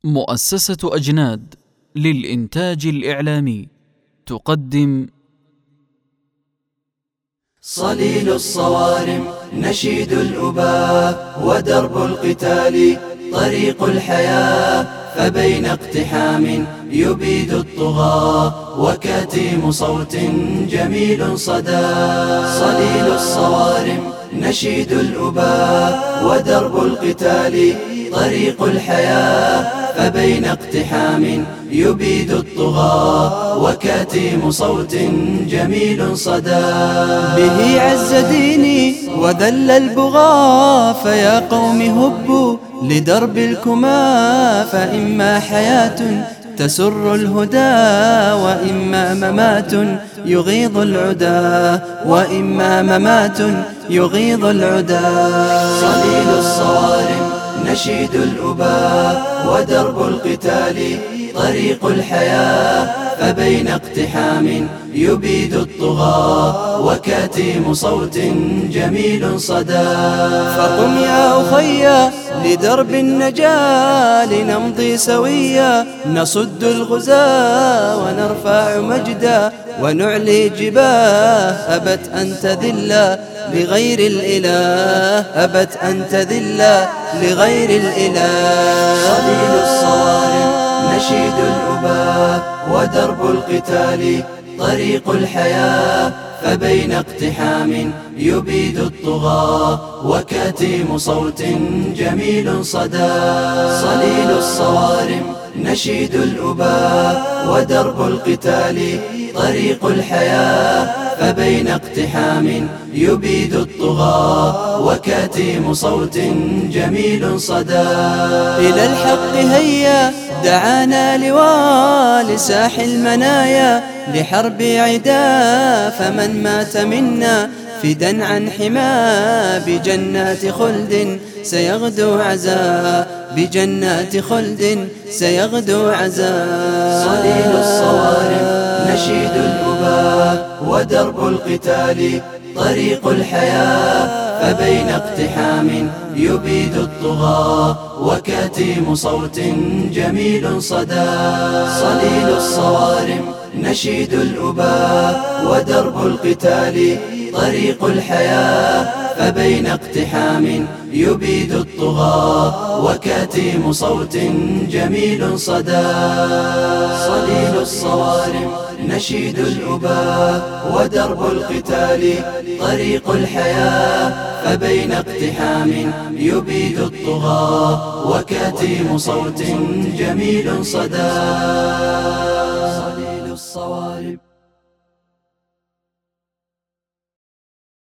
مؤسسة أجناد للإنتاج الإعلامي تقدم صليل الصوارم، نشيد الأباء، ودرب القتال طريق الحياة، فبين اقتحام يبيد الطغاة وكتيم صوت جميل صدى. صليل الصوارم، نشيد الأباء، ودرب القتال طريق الحياة، فبين اقتحام يبيد الطغاة وكتيم صوت جميل صدى. به عز ديني وذل البغاة، فيا قوم هبوا لدرب الكما، فإما حياة تسر الهدى، وإما ممات يغيظ العدا، وإما ممات يغيظ العدا. صليل الصوارم، نشيد الأباء، ودرب القتال طريق الحياة، فبين اقتحام يبيد الطغاة وكتيم صوت جميل صدى. فقم يا أخي لدرب النجاة، لنمضي سويا نصد الغزاة، ونرفع مجدا ونعلي جباه، أبت أن تذل لغير الإله، أبت أن تذل لغير الإله. صليل الصوارم، نشيد الأباء، ودرب القتال طريق الحياة، فبين اقتحام يبيد الطغاة وكتيم صوت جميل صدى. صليل الصوارم، نشيد الأباء، ودرب القتال طريق الحياة، فبين اقتحام يبيد الطغاة وكتيم صوت جميل صدى. إلى الحق هيا دعانا لواء، لساح المنايا لحرب عدا، فمن مات منا فدا عن حما، بجنات خلد سيغدو عزا، بجنات خلد سيغدو عزا. صليل الصوارم، نشيد الأباء، ودرب القتال طريق الحياة، فبين اقتحام يبيد الطغاة وكتيم صوت جميل صدى. صليل الصوارم، نشيد الأباء، ودرب القتال طريق الحياة، فبين اقتحام يبيد الطغاة وكتيم صوت جميل صدى. صليل الصوارم، نشيد الأباء، ودرب القتال طريق الحياة، فبين اقتحام يبيد الطغاة وكتيم صوت جميل صدى. صليل الصوارم.